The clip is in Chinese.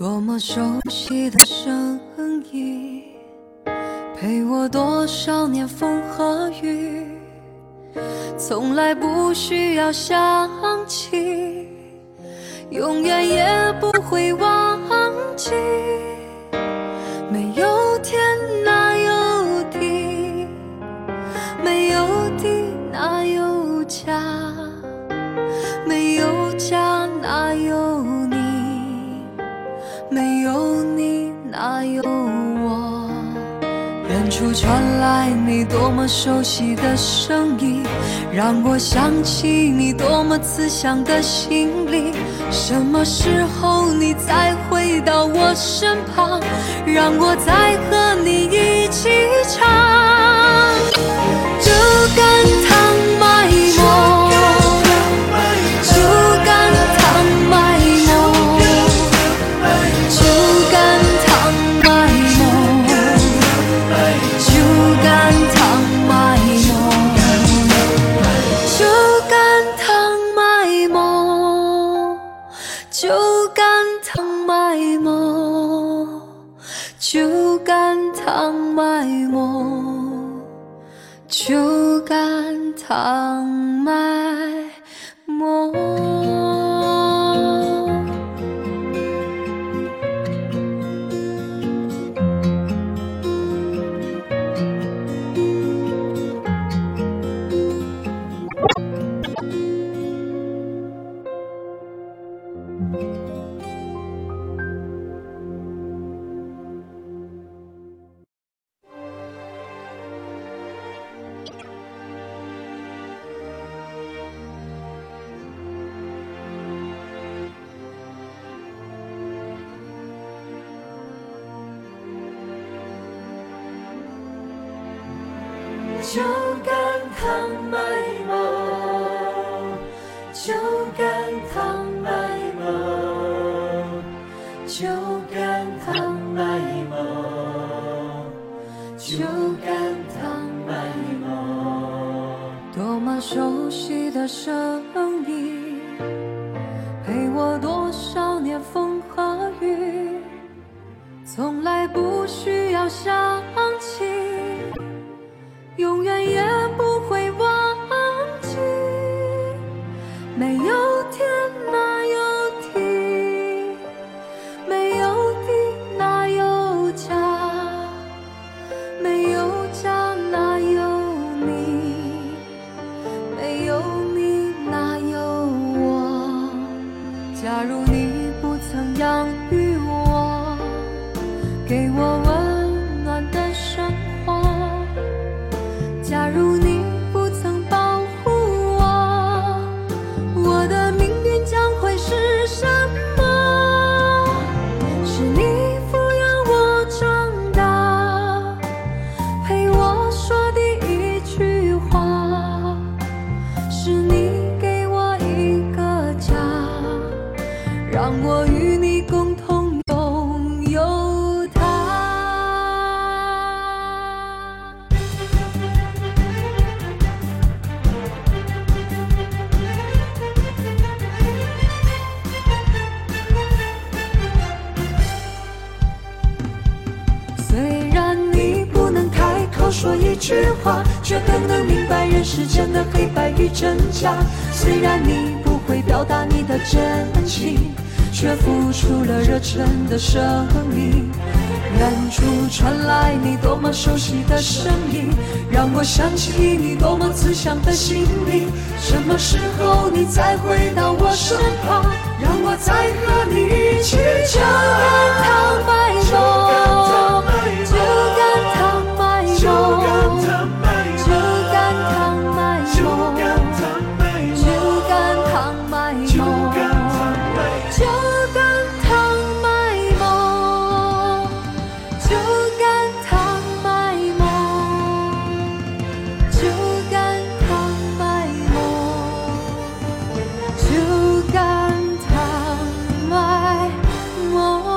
多么熟悉的声音，陪我多少年风和雨，从来不需要想起，永远也不会忘记。没有天哪有地，没有地哪有家，没有家哪有你，没有你哪有我。远处传来你多么熟悉的声音，让我想起你多么慈祥的心灵。什么时候你再回到我身旁，让我再和你一起唱酒干倘卖梦，酒干倘卖梦，酒干倘卖梦，酒干倘卖梦，酒干倘卖梦，酒干倘卖梦，酒干倘卖梦，酒干倘卖梦。 酒干倘卖梦，酒干倘卖梦，酒干倘卖梦，酒干倘卖梦。 多么熟悉的声音，陪我多少年风和雨，从来不需要想起，永远也不会忘记。没有天哪有地，没有地哪有家，没有家哪有你，没有你哪有我。假如你不曾养育我，给我温暖的生活，假如你不曾保护我，我的命运将会是什么？是你抚养我长大，陪我说第一句话，是你给我一个家，让我与你共同拥有它。虽然你不能开口说一句话，却更能明白人世间的黑白与真假。虽然你不会表达你的真情，却付出了热忱的生命。远处传来你多么熟悉的声音，让我想起你多么慈祥的心灵。什么时候你再回到我身旁，让我再和你一起酒干倘卖梦，酒干倘卖梦，酒干倘卖梦，酒干倘卖梦，酒干倘卖梦，酒干倘卖梦，酒干倘卖梦，酒干倘卖梦。